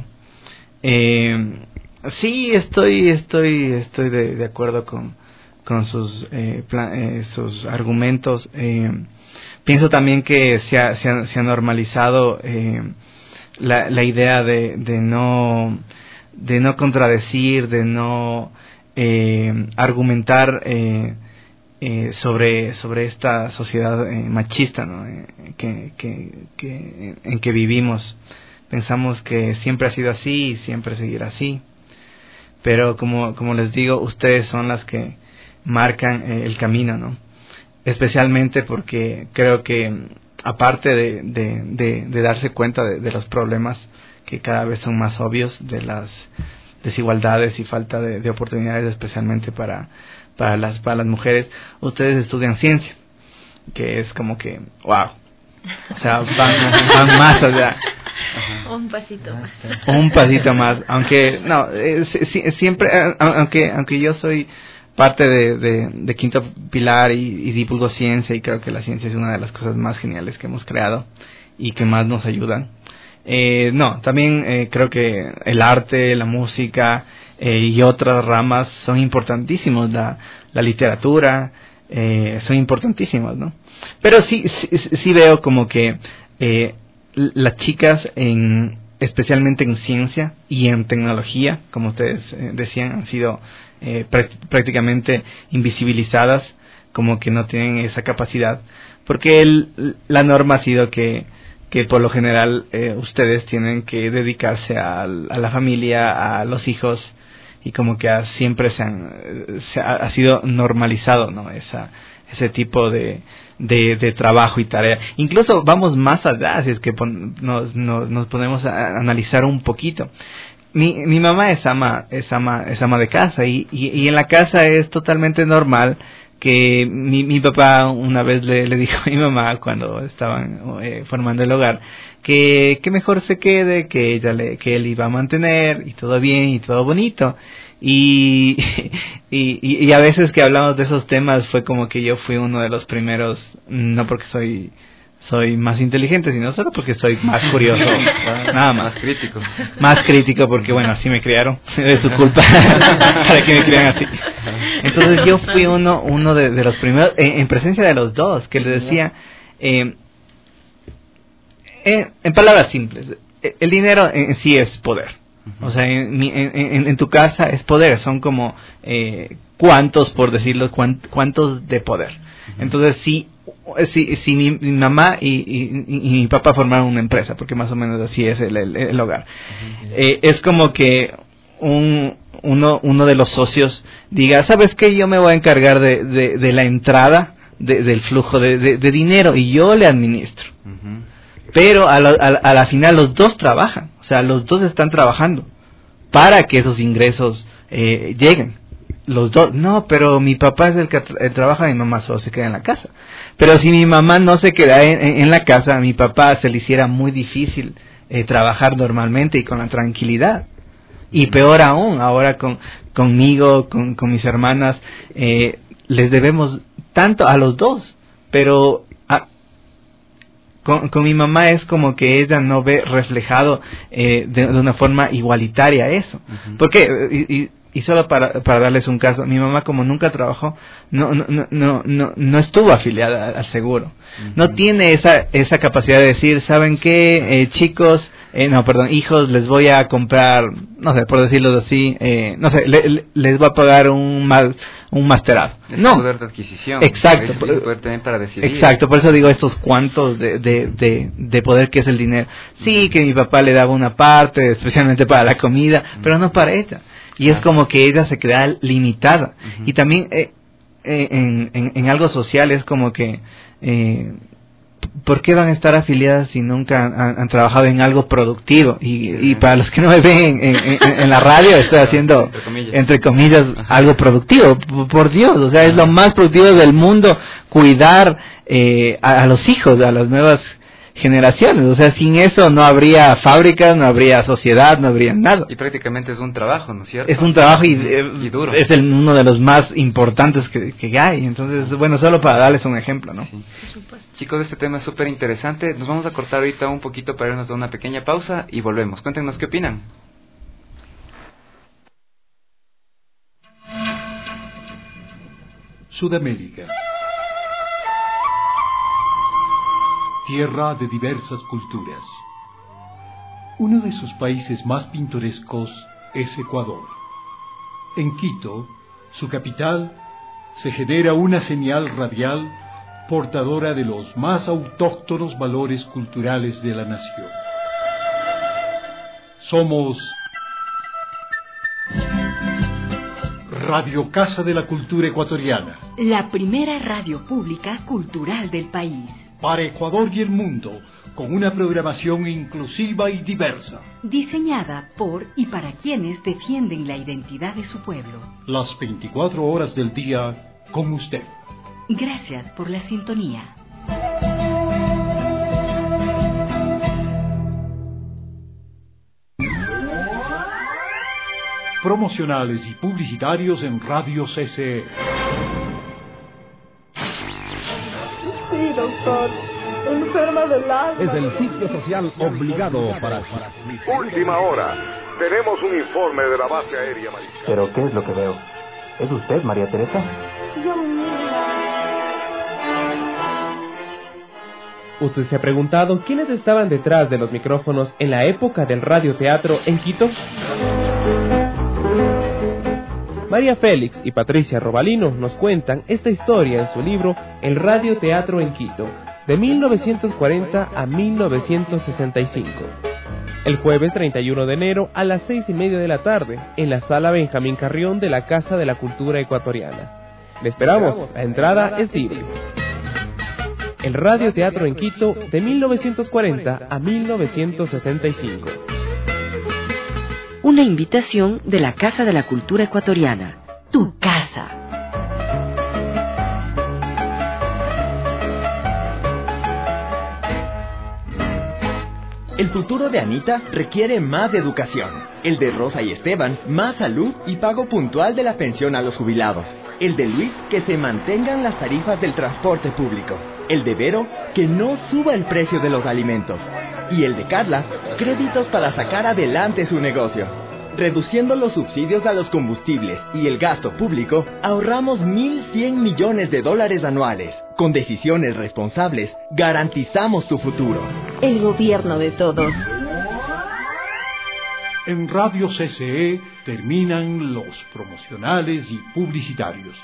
Sí, estoy de acuerdo con sus argumentos. Pienso también que se ha normalizado la idea de no argumentar sobre esta sociedad machista, ¿no? en que vivimos. Pensamos que siempre ha sido así y siempre seguirá así, pero como les digo, ustedes son las que marcan el camino, ¿no? Especialmente porque creo que aparte de darse cuenta de los problemas que cada vez son más obvios, de las desigualdades y falta de oportunidades, especialmente para las mujeres, ustedes estudian ciencia, que es como que wow, o sea, van más allá. Un pasito más. Un pasito más, aunque no, siempre, aunque yo soy parte de Quinto Pilar y divulgo ciencia, y creo que la ciencia es una de las cosas más geniales que hemos creado y que más nos ayudan. No, también creo que el arte, la música y otras ramas son importantísimos, la literatura, son importantísimos, ¿no? Pero sí veo como que las chicas, especialmente en ciencia y en tecnología, como ustedes decían, han sido prácticamente invisibilizadas, como que no tienen esa capacidad, porque la norma ha sido que por lo general ustedes tienen que dedicarse a la familia, a los hijos, y como que siempre ha sido normalizado, ¿no? Ese tipo de trabajo y tarea. Incluso vamos más allá, si es que nos ponemos a analizar un poquito. Mi mamá es ama de casa, y en la casa es totalmente normal que mi papá una vez le dijo a mi mamá, cuando estaban formando el hogar, que mejor se quede, que él iba a mantener, y todo bien y todo bonito. Y a veces que hablamos de esos temas fue como que yo fui uno de los primeros, no porque soy más inteligente, sino solo porque soy más curioso, nada más. Más crítico porque, bueno, así me criaron, es su culpa para que me crían así. Entonces yo fui uno de los primeros, en presencia de los dos, que les decía, en palabras simples, el dinero en sí es poder. O sea, en tu casa es poder, son como cuantos, por decirlo, cuantos de poder. Entonces si mi mamá y mi papá formaron una empresa, porque más o menos así es el hogar, es como que uno de los socios diga, ¿sabes qué? Yo me voy a encargar de la entrada del flujo de dinero y yo le administro. Pero a la final los dos trabajan, o sea, los dos están trabajando para que esos ingresos lleguen. Los dos, no, pero mi papá es el que trabaja, mi mamá solo se queda en la casa. Pero si mi mamá no se queda en la casa, a mi papá se le hiciera muy difícil trabajar normalmente y con la tranquilidad. Y peor aún, ahora conmigo, con mis hermanas, les debemos tanto a los dos, pero con mi mamá es como que ella no ve reflejado de una forma igualitaria eso. Porque y solo para darles un caso, mi mamá, como nunca trabajó, no estuvo afiliada al seguro. No tiene esa capacidad de decir, ¿saben qué, chicos? Hijos, les voy a comprar, no sé, por decirlo así, les voy a pagar un masterado. No. Poder de adquisición. Exacto. Poder también para decidir. Exacto, por eso digo estos cuantos de poder que es el dinero. Sí, que mi papá le daba una parte, especialmente para la comida, pero no para ella. Y es como que ella se queda limitada. Y también en algo social es como que ¿por qué van a estar afiliadas si nunca han trabajado en algo productivo? Y para los que no me ven en la radio, estoy haciendo entre comillas algo productivo, por Dios, o sea, es lo más productivo del mundo, cuidar a los hijos, a las nuevas generaciones. O sea, sin eso no habría fábricas, no habría sociedad, no habría nada. Y prácticamente es un trabajo, ¿no es cierto? Es un trabajo y duro. Es uno de los más importantes que hay. Entonces, bueno, solo para darles un ejemplo, ¿no? Sí. Chicos, este tema es súper interesante. Nos vamos a cortar ahorita un poquito para irnos a una pequeña pausa y volvemos. Cuéntenos qué opinan. Sudamérica. Tierra de diversas culturas. Uno de sus países más pintorescos es Ecuador. En Quito, su capital, se genera una señal radial portadora de los más autóctonos valores culturales de la nación. Somos Radio Casa de la Cultura Ecuatoriana, la primera radio pública cultural del país. Para Ecuador y el mundo, con una programación inclusiva y diversa. Diseñada por y para quienes defienden la identidad de su pueblo. Las 24 horas del día con usted. Gracias por la sintonía. Promocionales y publicitarios en Radio CCE. Sí, doctor. Enferma del asma. Es el sitio social obligado para sí. Última hora. Tenemos un informe de la base aérea Mariscal. ¿Pero qué es lo que veo? ¿Es usted, María Teresa? Yo misma. ¿Usted se ha preguntado quiénes estaban detrás de los micrófonos en la época del radioteatro en Quito? María Félix y Patricia Robalino nos cuentan esta historia en su libro El radioteatro en Quito, de 1940 a 1965. El jueves 31 de enero a las 6:30 de la tarde, en la sala Benjamín Carrión de la Casa de la Cultura Ecuatoriana. Le esperamos, la entrada es libre. El radioteatro en Quito, de 1940 a 1965. Una invitación de la Casa de la Cultura Ecuatoriana. Tu casa. El futuro de Anita requiere más educación. El de Rosa y Esteban, más salud y pago puntual de la pensión a los jubilados. El de Luis, que se mantengan las tarifas del transporte público. El de Vero, que no suba el precio de los alimentos. Y el de Carla, créditos para sacar adelante su negocio. Reduciendo los subsidios a los combustibles y el gasto público, ahorramos 1.100 millones de dólares anuales. Con decisiones responsables, garantizamos tu futuro. El gobierno de todos. En Radio CCE terminan los promocionales y publicitarios.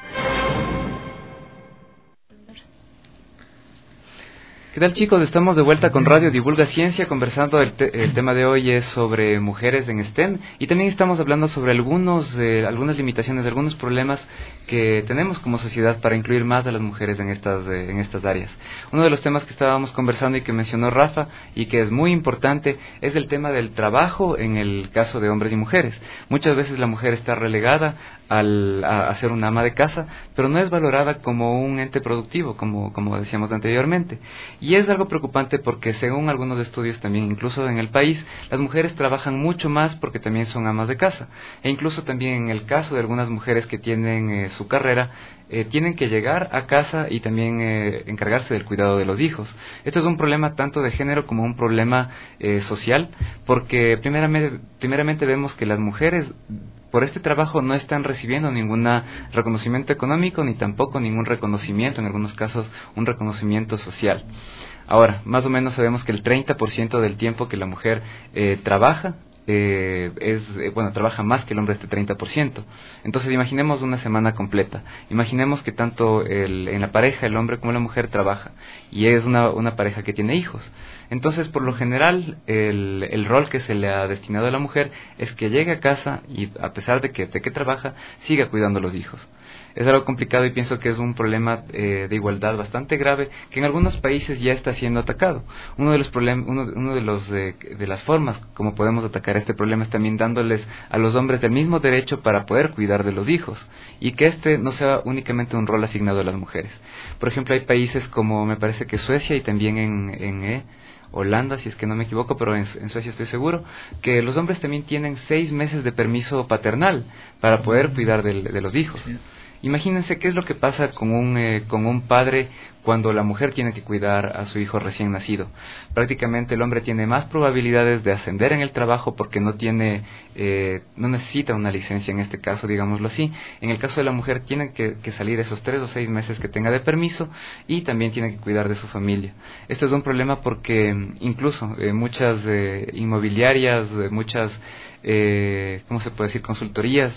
¿Qué tal, chicos? Estamos de vuelta con Radio Divulga Ciencia, conversando. El tema de hoy es sobre mujeres en STEM, y también estamos hablando sobre algunas limitaciones, algunos problemas que tenemos como sociedad para incluir más a las mujeres en estas áreas. Uno de los temas que estábamos conversando y que mencionó Rafa, y que es muy importante, es el tema del trabajo en el caso de hombres y mujeres. Muchas veces la mujer está relegada a ser una ama de casa, pero no es valorada como un ente productivo, como decíamos anteriormente. Y es algo preocupante porque, según algunos estudios también, incluso en el país, las mujeres trabajan mucho más porque también son amas de casa. E incluso también en el caso de algunas mujeres que tienen su carrera, tienen que llegar a casa y también encargarse del cuidado de los hijos. Esto es un problema tanto de género como un problema social, porque primeramente vemos que las mujeres por este trabajo no están recibiendo ningún reconocimiento económico, ni tampoco ningún reconocimiento, en algunos casos un reconocimiento social. Ahora, más o menos sabemos que el 30% del tiempo que la mujer trabaja, trabaja más que el hombre, este 30%. Entonces imaginemos una semana completa. Imaginemos que tanto en la pareja, el hombre como la mujer trabaja, y es una pareja que tiene hijos. Entonces, por lo general, el rol que se le ha destinado a la mujer es que llegue a casa y, a pesar de que trabaja, siga cuidando a los hijos. Es algo complicado y pienso que es un problema de igualdad bastante grave que en algunos países ya está siendo atacado. Uno de las formas como podemos atacar este problema es también dándoles a los hombres el mismo derecho para poder cuidar de los hijos, y que este no sea únicamente un rol asignado a las mujeres. Por ejemplo, hay países como, me parece que Suecia, y también en Holanda, si es que no me equivoco, pero en Suecia estoy seguro, que los hombres también tienen 6 meses de permiso paternal para poder cuidar de los hijos. Sí. Imagínense qué es lo que pasa con un padre cuando la mujer tiene que cuidar a su hijo recién nacido. Prácticamente el hombre tiene más probabilidades de ascender en el trabajo porque no necesita una licencia, en este caso, digámoslo así. En el caso de la mujer tiene que salir esos 3 o 6 meses que tenga de permiso, y también tiene que cuidar de su familia. Esto es un problema porque incluso muchas inmobiliarias, muchas, ¿cómo se puede decir?, consultorías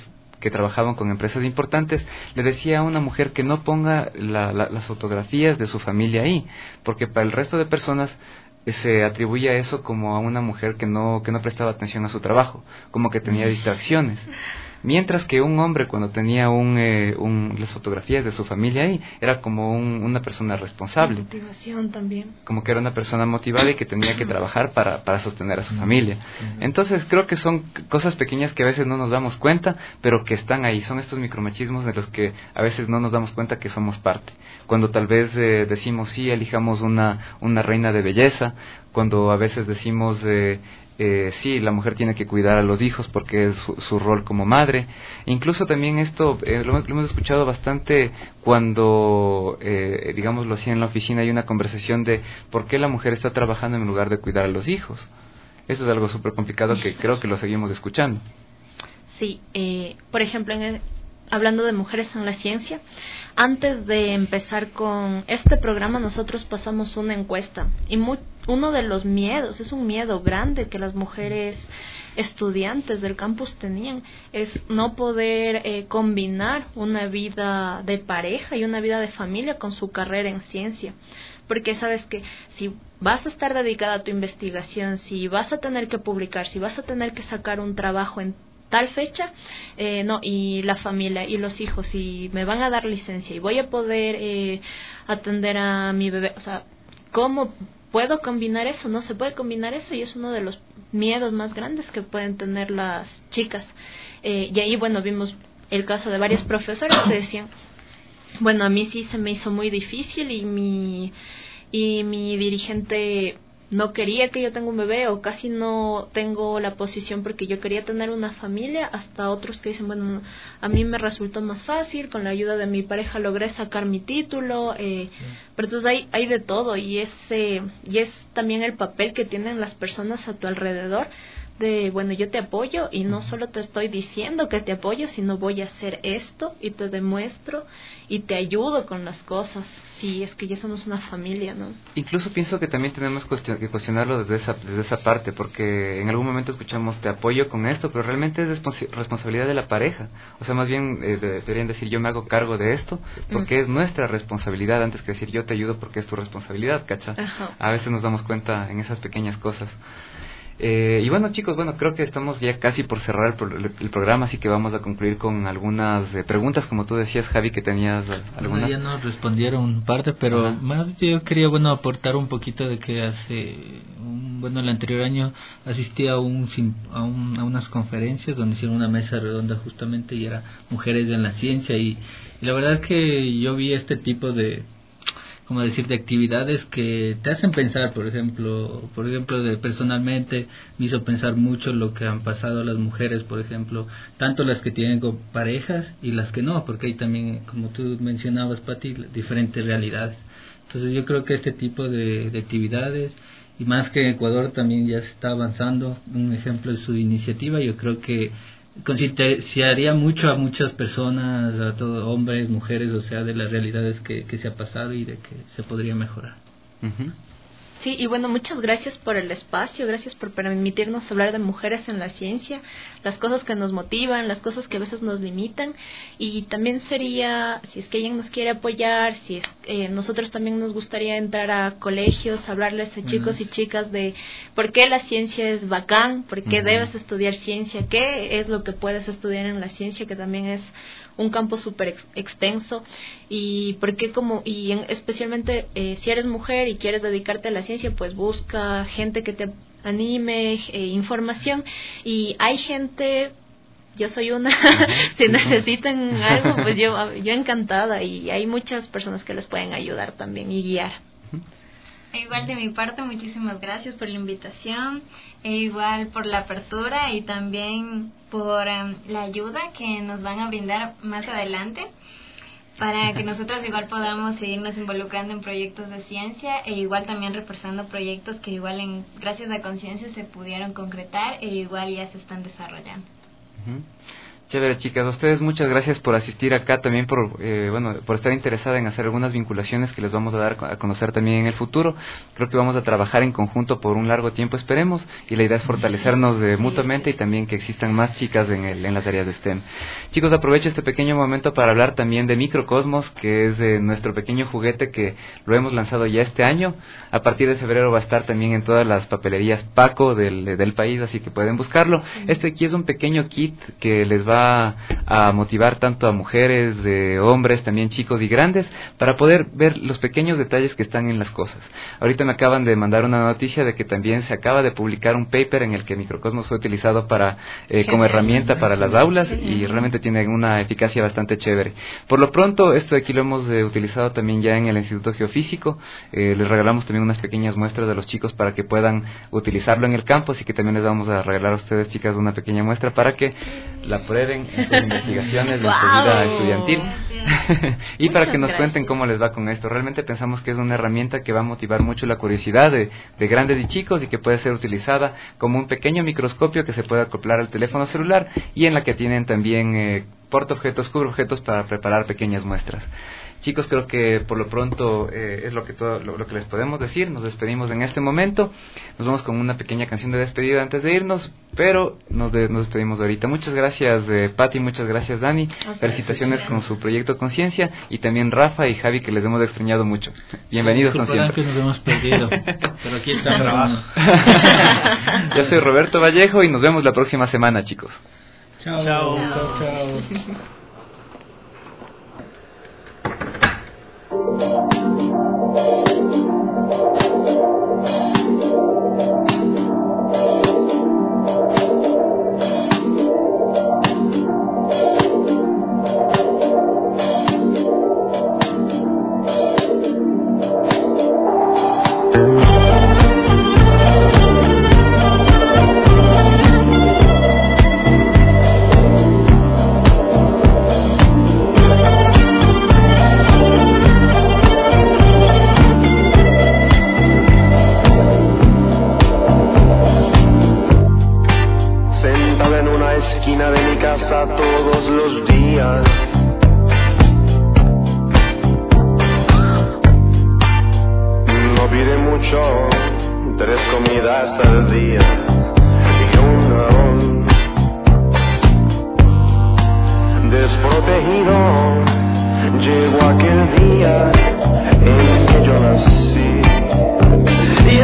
que trabajaban con empresas importantes, le decía a una mujer que no ponga las fotografías de su familia ahí, porque para el resto de personas se atribuye eso como a una mujer que no prestaba atención a su trabajo, como que tenía distracciones. Mientras que un hombre, cuando tenía las fotografías de su familia ahí, era como una persona responsable. Motivación también. Como que era una persona motivada y que tenía que trabajar para sostener a su familia. Entonces creo que son cosas pequeñas que a veces no nos damos cuenta, pero que están ahí. Son estos micromachismos de los que a veces no nos damos cuenta que somos parte. Cuando tal vez decimos, sí, elijamos una reina de belleza, cuando a veces decimos... sí, la mujer tiene que cuidar a los hijos porque es su rol como madre. Incluso también esto lo hemos escuchado bastante cuando, digámoslo así, en la oficina hay una conversación de por qué la mujer está trabajando en lugar de cuidar a los hijos. Eso es algo súper complicado que creo que lo seguimos escuchando. Sí, por ejemplo, hablando de mujeres en la ciencia, antes de empezar con este programa nosotros pasamos una encuesta y uno de los miedos, es un miedo grande que las mujeres estudiantes del campus tenían, es no poder combinar una vida de pareja y una vida de familia con su carrera en ciencia. Porque sabes que si vas a estar dedicada a tu investigación, si vas a tener que publicar, si vas a tener que sacar un trabajo en tal fecha, y la familia y los hijos, y me van a dar licencia y voy a poder atender a mi bebé, o sea, ¿cómo puedo combinar eso? No se puede combinar eso y es uno de los miedos más grandes que pueden tener las chicas. Y ahí, bueno, vimos el caso de varios profesores que decían, bueno, a mí sí se me hizo muy difícil y mi dirigente no quería que yo tenga un bebé o casi no tengo la posición porque yo quería tener una familia, hasta otros que dicen, bueno, a mí me resultó más fácil, con la ayuda de mi pareja logré sacar mi título, pero entonces hay de todo y es también el papel que tienen las personas a tu alrededor de, bueno, yo te apoyo y no solo te estoy diciendo que te apoyo, sino voy a hacer esto y te demuestro y te ayudo con las cosas. Sí, es que ya somos una familia, ¿no? Incluso pienso que también tenemos que cuestionarlo desde esa parte, porque en algún momento escuchamos te apoyo con esto, pero realmente es responsabilidad de la pareja. O sea, más bien deberían decir yo me hago cargo de esto porque es nuestra responsabilidad antes que decir yo te ayudo porque es tu responsabilidad, ¿cacha? A veces nos damos cuenta en esas pequeñas cosas. Y bueno, chicos, creo que estamos ya casi por cerrar el programa, así que vamos a concluir con algunas preguntas, como tú decías, Javi, que tenías alguna. Ya nos respondieron parte, pero más yo quería aportar un poquito de que el anterior año asistí a unas conferencias donde hicieron una mesa redonda justamente y era mujeres en la ciencia y la verdad que yo vi este tipo de actividades que te hacen pensar, por ejemplo, personalmente me hizo pensar mucho lo que han pasado las mujeres, por ejemplo, tanto las que tienen parejas y las que no, porque hay también, como tú mencionabas, Pati, diferentes realidades. Entonces yo creo que este tipo de actividades, y más que en Ecuador también ya se está avanzando, un ejemplo de su iniciativa, yo creo que concienciaría mucho a muchas personas, a todos, hombres, mujeres, o sea, de las realidades que se ha pasado y de que se podría mejorar. Sí, y bueno, muchas gracias por el espacio, gracias por permitirnos hablar de mujeres en la ciencia, las cosas que nos motivan, las cosas que a veces nos limitan, y también sería, si es que alguien nos quiere apoyar, si es nosotros también nos gustaría entrar a colegios, hablarles a chicos y chicas de por qué la ciencia es bacán, por qué debes estudiar ciencia, qué es lo que puedes estudiar en la ciencia, que también es un campo súper extenso, y porque especialmente si eres mujer y quieres dedicarte a la ciencia, pues busca gente que te anime, información, y hay gente, yo soy una, si necesitan algo, pues yo encantada, y hay muchas personas que les pueden ayudar también y guiar. Igual de mi parte, muchísimas gracias por la invitación, igual por la apertura y también por la ayuda que nos van a brindar más adelante para que nosotros igual podamos seguirnos involucrando en proyectos de ciencia e igual también reforzando proyectos que igual gracias a Conciencia se pudieron concretar e igual ya se están desarrollando. Chévere, chicas. A ustedes muchas gracias por asistir acá, también por estar interesada en hacer algunas vinculaciones que les vamos a dar a conocer también en el futuro. Creo que vamos a trabajar en conjunto por un largo tiempo, esperemos, y la idea es fortalecernos mutuamente y también que existan más chicas en las áreas de STEM. Chicos, aprovecho este pequeño momento para hablar también de Microcosmos, que es nuestro pequeño juguete que lo hemos lanzado ya este año. A partir de febrero va a estar también en todas las papelerías Paco del país, así que pueden buscarlo. Este aquí es un pequeño kit que les va a motivar tanto a mujeres, hombres, también chicos y grandes, para poder ver los pequeños detalles que están en las cosas. Ahorita me acaban de mandar una noticia de que también se acaba de publicar un paper en el que Microcosmos fue utilizado como herramienta para las aulas y realmente tiene una eficacia bastante chévere. Por lo pronto, esto de aquí lo hemos utilizado también ya en el Instituto Geofísico. Les regalamos también unas pequeñas muestras de los chicos para que puedan utilizarlo en el campo, así que también les vamos a regalar a ustedes, chicas, una pequeña muestra para que la prueben en sus investigaciones, en su vida estudiantil y para que nos cuenten cómo les va con esto. Realmente pensamos que es una herramienta que va a motivar mucho la curiosidad de grandes y chicos y que puede ser utilizada como un pequeño microscopio que se puede acoplar al teléfono celular y en la que tienen también portaobjetos, cubreobjetos para preparar pequeñas muestras. Chicos, creo que por lo pronto es lo que les podemos decir. Nos despedimos en este momento. Nos vamos con una pequeña canción de despedida antes de irnos, pero nos despedimos ahorita. Muchas gracias, Pati, muchas gracias, Dani. Felicitaciones con su proyecto Conciencia, y también Rafa y Javi, que les hemos extrañado mucho. Bienvenidos, son siempre. Que nos hemos perdido, pero aquí estamos. Yo soy Roberto Vallejo y nos vemos la próxima semana, chicos. Chao. Chao. Chao. Chao. Todos los días no pide mucho, 3 comidas al día y un aún desprotegido. Llegó aquel día en que yo nací y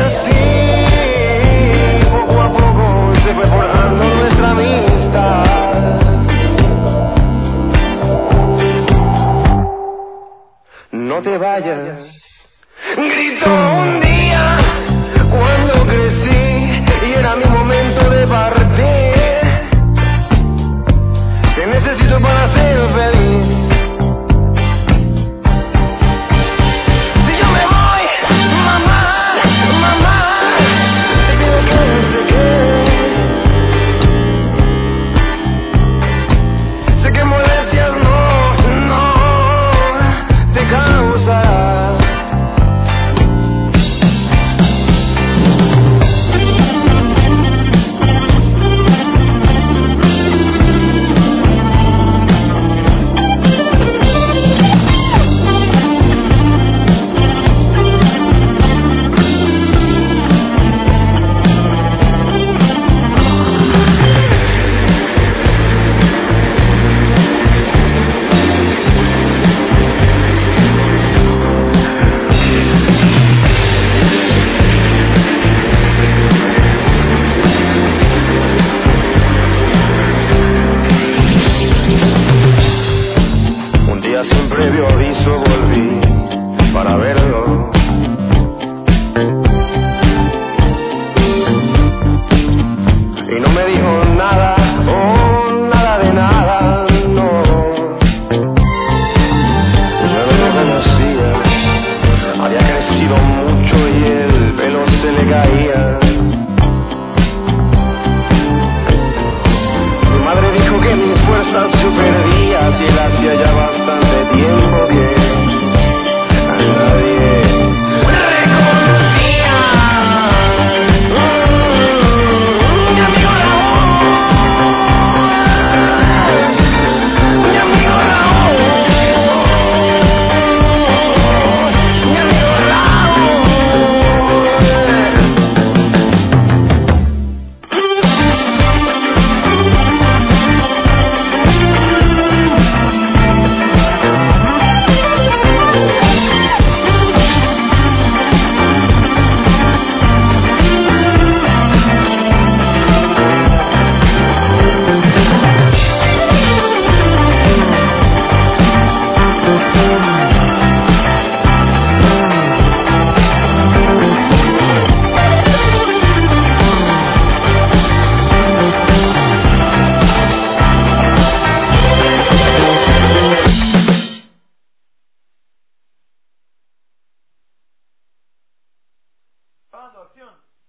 así poco a poco se fue forjando nuestra amistad. No te vayas, gritó un día cuando crecí y era situación.